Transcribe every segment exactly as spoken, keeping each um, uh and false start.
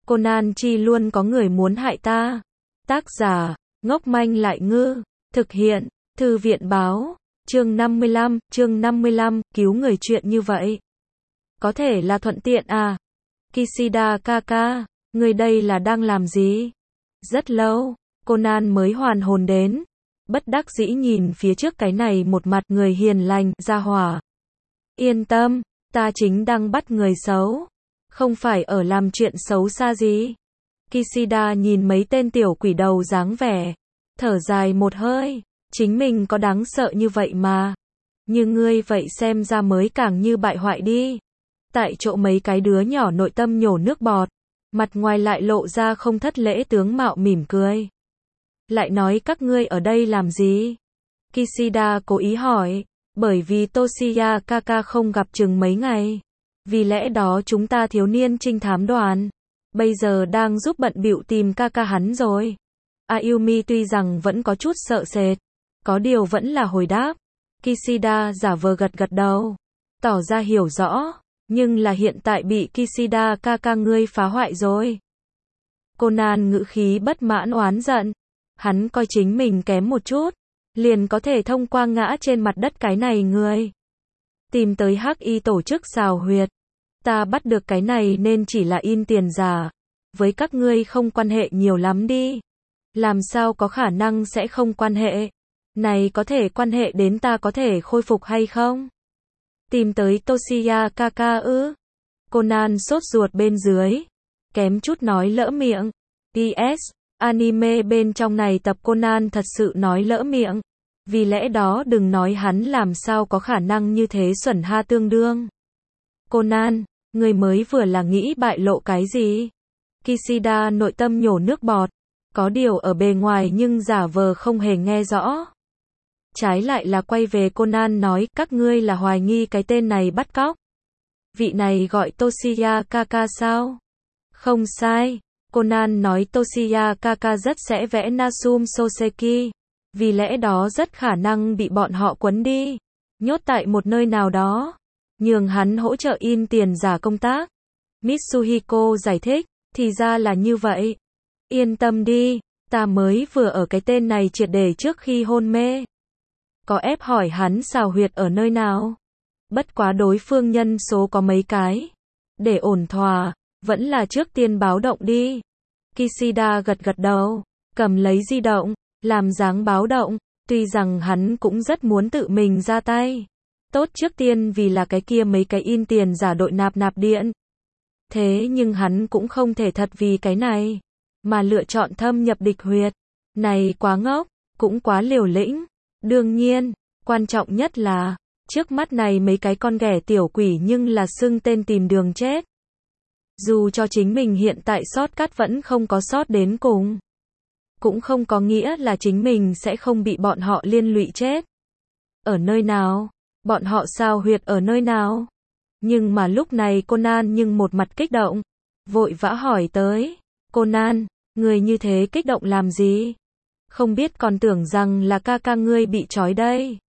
Conan chi luôn có người muốn hại ta. Tác giả, ngốc manh lại ngư. Thực hiện, Thư viện báo. Chương năm mươi lăm, chương năm mươi lăm, cứu người chuyện như vậy. Có thể là thuận tiện à? Kishida kaka, người đây là đang làm gì? Rất lâu, Conan mới hoàn hồn đến. Bất đắc dĩ nhìn phía trước cái này một mặt người hiền lành, gia hỏa. Yên tâm, ta chính đang bắt người xấu. Không phải ở làm chuyện xấu xa gì. Kishida nhìn mấy tên tiểu quỷ đầu dáng vẻ. Thở dài một hơi. Chính mình có đáng sợ như vậy mà. Như ngươi vậy xem ra mới càng như bại hoại đi. Tại chỗ mấy cái đứa nhỏ nội tâm nhổ nước bọt. Mặt ngoài lại lộ ra không thất lễ tướng mạo mỉm cười. Lại nói các ngươi ở đây làm gì? Kishida cố ý hỏi. Bởi vì Toshiya kaka không gặp chừng mấy ngày. Vì lẽ đó chúng ta thiếu niên trinh thám đoàn. Bây giờ đang giúp bận bịu tìm kaka hắn rồi. Ayumi tuy rằng vẫn có chút sợ sệt. Có điều vẫn là hồi đáp. Kishida giả vờ gật gật đầu. Tỏ ra hiểu rõ. Nhưng là hiện tại bị Kishida kaka ngươi phá hoại rồi. Conan ngữ khí bất mãn oán giận. Hắn coi chính mình kém một chút. Liền có thể thông qua ngã trên mặt đất cái này người. Tìm tới hắc y tổ chức xào huyệt. Ta bắt được cái này nên chỉ là in tiền giả. Với các ngươi không quan hệ nhiều lắm đi. Làm sao có khả năng sẽ không quan hệ. Này có thể quan hệ đến ta có thể khôi phục hay không? Tìm tới Toshiya kaka ư? Conan sốt ruột bên dưới. Kém chút nói lỡ miệng. pê ét. Anime bên trong này tập Conan thật sự nói lỡ miệng. Vì lẽ đó đừng nói hắn làm sao có khả năng như thế xuẩn ha tương đương. Conan, người mới vừa là nghĩ bại lộ cái gì? Kishida nội tâm nhổ nước bọt. Có điều ở bề ngoài nhưng giả vờ không hề nghe rõ. Trái lại là quay về Conan nói, các ngươi là hoài nghi cái tên này bắt cóc. Vị này gọi Toshiya kaka sao? Không sai. Conan nói Toshiya kaka rất sẽ vẽ Nasum Soseki. Vì lẽ đó rất khả năng bị bọn họ quấn đi. Nhốt tại một nơi nào đó. Nhường hắn hỗ trợ in tiền giả công tác. Mitsuhiko giải thích. Thì ra là như vậy. Yên tâm đi. Ta mới vừa ở cái tên này triệt để trước khi hôn mê. Có ép hỏi hắn xào huyệt ở nơi nào. Bất quá đối phương nhân số có mấy cái. Để ổn thỏa. Vẫn là trước tiên báo động đi. Kishida gật gật đầu. Cầm lấy di động. Làm dáng báo động. Tuy rằng hắn cũng rất muốn tự mình ra tay. Tốt trước tiên vì là cái kia mấy cái in tiền giả đội nạp nạp điện. Thế nhưng hắn cũng không thể thật vì cái này. Mà lựa chọn thâm nhập địch huyệt. Này quá ngốc. Cũng quá liều lĩnh. Đương nhiên. Quan trọng nhất là. Trước mắt này mấy cái con ghẻ tiểu quỷ nhưng là xưng tên tìm đường chết. Dù cho chính mình hiện tại sót cát vẫn không có sót đến cùng. Cũng không có nghĩa là chính mình sẽ không bị bọn họ liên lụy chết. Ở nơi nào? Bọn họ sao huyệt ở nơi nào? Nhưng mà lúc này Conan nhưng một mặt kích động. Vội vã hỏi tới. Conan, người như thế kích động làm gì? Không biết còn tưởng rằng là ca ca ngươi bị trói đây.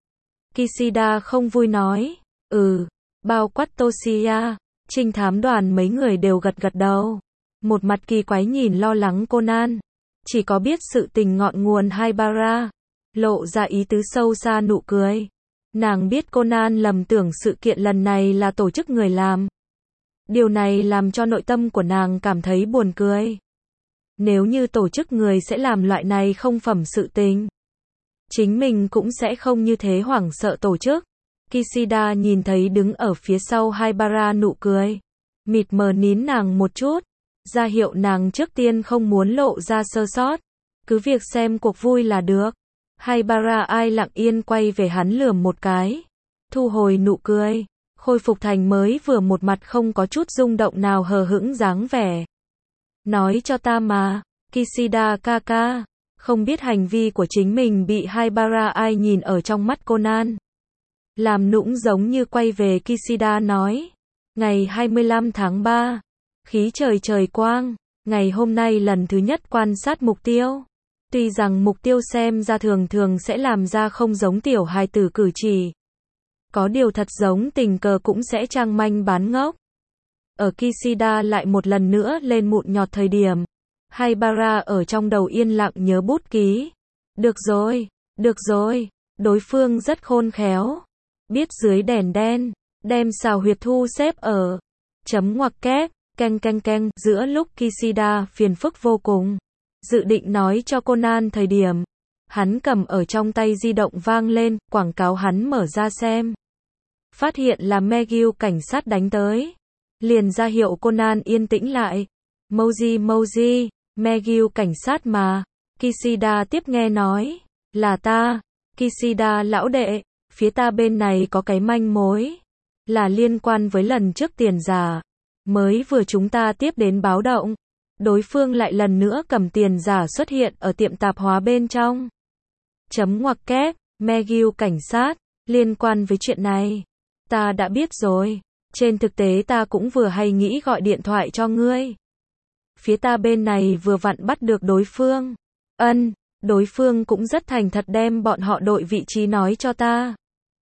Kishida không vui nói. Ừ, bao quát Toshiya. Trinh thám đoàn mấy người đều gật gật đầu. Một mặt kỳ quái nhìn lo lắng Conan. Chỉ có biết sự tình ngọn nguồn Haibara. Lộ ra ý tứ sâu xa nụ cười. Nàng biết Conan lầm tưởng sự kiện lần này là tổ chức người làm. Điều này làm cho nội tâm của nàng cảm thấy buồn cười. Nếu như tổ chức người sẽ làm loại này không phẩm sự tình. Chính mình cũng sẽ không như thế hoảng sợ tổ chức. Kishida nhìn thấy đứng ở phía sau Haibara nụ cười. Mịt mờ nín nàng một chút. Ra hiệu nàng trước tiên không muốn lộ ra sơ sót. Cứ việc xem cuộc vui là được. Haibara ai lặng yên quay về hắn lườm một cái. Thu hồi nụ cười. Khôi phục thành mới vừa một mặt không có chút rung động nào hờ hững dáng vẻ. Nói cho ta mà. Kishida kaka. Không biết hành vi của chính mình bị Haibara ai nhìn ở trong mắt Conan. Làm nũng giống như quay về Kishida nói. Ngày hai mươi lăm tháng ba. Khí trời trời quang. Ngày hôm nay lần thứ nhất quan sát mục tiêu. Tuy rằng mục tiêu xem ra thường thường sẽ làm ra không giống tiểu hài tử cử chỉ. Có điều thật giống tình cờ cũng sẽ trang manh bán ngốc. Ở Kishida lại một lần nữa lên mụn nhọt thời điểm, Haibara ở trong đầu yên lặng nhớ bút ký. Được rồi, được rồi, đối phương rất khôn khéo. Biết dưới đèn đen, đem xào huyệt thu xếp ở chấm ngoặc kép, canh canh canh, giữa lúc Kishida phiền phức vô cùng. Dự định nói cho Conan thời điểm, hắn cầm ở trong tay di động vang lên, quảng cáo hắn mở ra xem. Phát hiện là McGill cảnh sát đánh tới. Liền ra hiệu Conan yên tĩnh lại. Mouji Mouji, McGill cảnh sát mà. Kishida tiếp nghe nói. Là ta. Kishida lão đệ, phía ta bên này có cái manh mối. Là liên quan với lần trước tiền giả. Mới vừa chúng ta tiếp đến báo động. Đối phương lại lần nữa cầm tiền giả xuất hiện ở tiệm tạp hóa bên trong. Chấm ngoặc kép, McGill cảnh sát, liên quan với chuyện này. Ta đã biết rồi. Trên thực tế ta cũng vừa hay nghĩ gọi điện thoại cho ngươi. Phía ta bên này vừa vặn bắt được đối phương. Ân, đối phương cũng rất thành thật đem bọn họ đội vị trí nói cho ta.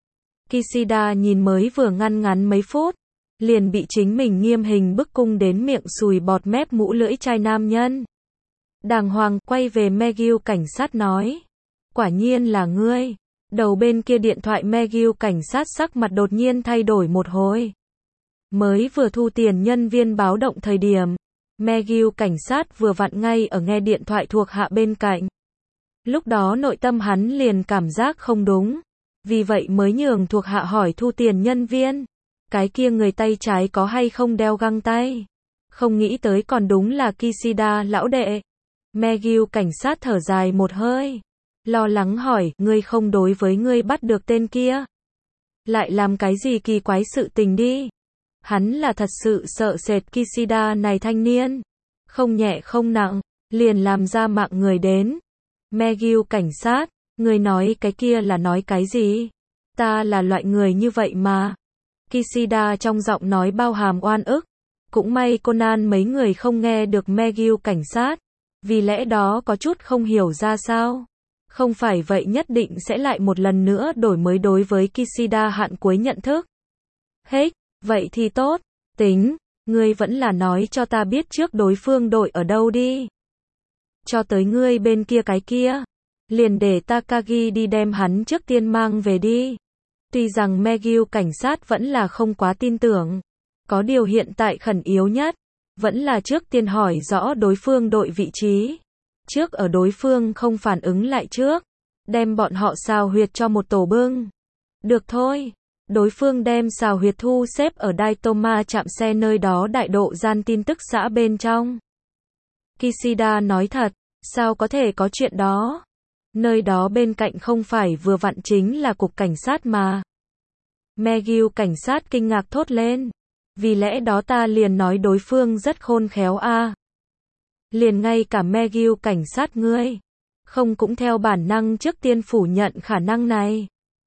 Kishida nhìn mới vừa ngăn ngắn mấy phút, liền bị chính mình nghiêm hình bức cung đến miệng sùi bọt mép mũ lưỡi chai nam nhân. Đàng hoàng quay về McGill cảnh sát nói. Quả nhiên là ngươi. Đầu bên kia điện thoại McGill cảnh sát sắc mặt đột nhiên thay đổi một hồi. Mới vừa thu tiền nhân viên báo động thời điểm, McGill cảnh sát vừa vặn ngay ở nghe điện thoại thuộc hạ bên cạnh. Lúc đó nội tâm hắn liền cảm giác không đúng, vì vậy mới nhường thuộc hạ hỏi thu tiền nhân viên, cái kia người tay trái có hay không đeo găng tay. Không nghĩ tới còn đúng là Kishida lão đệ. McGill cảnh sát thở dài một hơi, lo lắng hỏi, ngươi không đối với ngươi bắt được tên kia, lại làm cái gì kỳ quái sự tình đi. Hắn là thật sự sợ sệt Kishida này thanh niên, không nhẹ không nặng, liền làm ra mạng người đến. McGill cảnh sát, ngươi nói cái kia là nói cái gì? Ta là loại người như vậy mà. Kishida trong giọng nói bao hàm oan ức. Cũng may Conan mấy người không nghe được McGill cảnh sát, vì lẽ đó có chút không hiểu ra sao. Không phải vậy nhất định sẽ lại một lần nữa đổi mới đối với Kishida hạn cuối nhận thức. Hết, vậy thì tốt, tính, ngươi vẫn là nói cho ta biết trước đối phương đội ở đâu đi. Cho tới ngươi bên kia cái kia, liền để Takagi đi đem hắn trước tiên mang về đi. Tuy rằng McGill cảnh sát vẫn là không quá tin tưởng, có điều hiện tại khẩn yếu nhất, vẫn là trước tiên hỏi rõ đối phương đội vị trí. Trước ở đối phương không phản ứng lại trước, đem bọn họ xào huyệt cho một tổ bưng. Được thôi, đối phương đem xào huyệt thu xếp ở Daitoma trạm xe nơi đó đại độ gian tin tức xã bên trong. Kishida nói thật, sao có thể có chuyện đó? Nơi đó bên cạnh không phải vừa vặn chính là cục cảnh sát mà. McGill cảnh sát kinh ngạc thốt lên. Vì lẽ đó ta liền nói đối phương rất khôn khéo a. À. Liền ngay cả McGill cảnh sát ngươi, không cũng theo bản năng trước tiên phủ nhận khả năng này.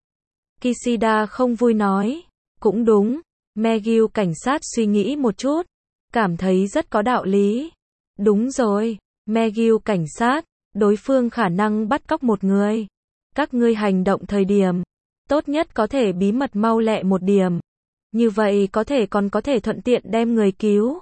Kishida không vui nói. Cũng đúng. McGill cảnh sát suy nghĩ một chút, cảm thấy rất có đạo lý. Đúng rồi, McGill cảnh sát, đối phương khả năng bắt cóc một người. Các ngươi hành động thời điểm, tốt nhất có thể bí mật mau lẹ một điểm. Như vậy có thể còn có thể thuận tiện đem người cứu.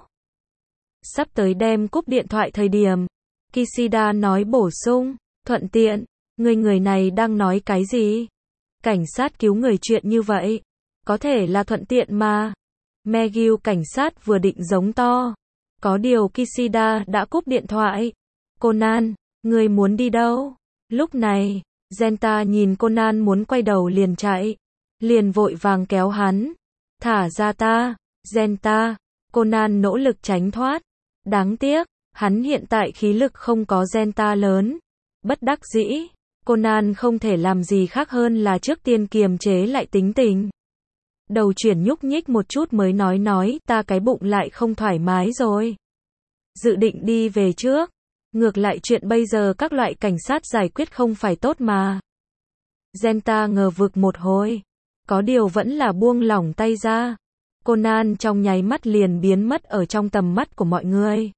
Sắp tới đem cúp điện thoại thời điểm, Kishida nói bổ sung, thuận tiện, người người này đang nói cái gì? Cảnh sát cứu người chuyện như vậy, có thể là thuận tiện mà. McGill cảnh sát vừa định giống to, có điều Kishida đã cúp điện thoại. Conan, người muốn đi đâu? Lúc này, Genta nhìn Conan muốn quay đầu liền chạy, liền vội vàng kéo hắn. Thả ra ta, Genta. Conan nỗ lực tránh thoát. Đáng tiếc, hắn hiện tại khí lực không có Genta lớn. Bất đắc dĩ, Conan không thể làm gì khác hơn là trước tiên kiềm chế lại tính tình. Đầu chuyển nhúc nhích một chút mới nói nói, ta cái bụng lại không thoải mái rồi. Dự định đi về trước. Ngược lại chuyện bây giờ các loại cảnh sát giải quyết không phải tốt mà. Genta ngờ vực một hồi. Có điều vẫn là buông lỏng tay ra. Conan trong nháy mắt liền biến mất ở trong tầm mắt của mọi người.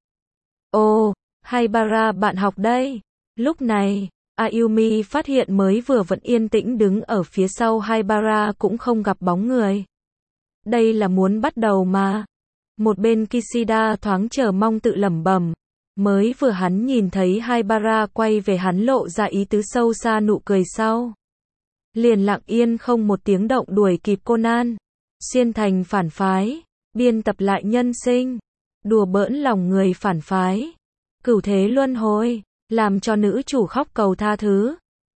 Ô, Haibara bạn học đây. Lúc này, Ayumi phát hiện mới vừa vẫn yên tĩnh đứng ở phía sau Haibara cũng không gặp bóng người. Đây là muốn bắt đầu mà. Một bên Kishida thoáng chờ mong tự lẩm bẩm. Mới vừa hắn nhìn thấy Haibara quay về hắn lộ ra ý tứ sâu xa nụ cười sau. Liền lặng yên không một tiếng động đuổi kịp Conan. Xuyên thành phản phái. Biên tập lại nhân sinh. Đùa bỡn lòng người phản phái. Cửu thế luân hồi. Làm cho nữ chủ khóc cầu tha thứ.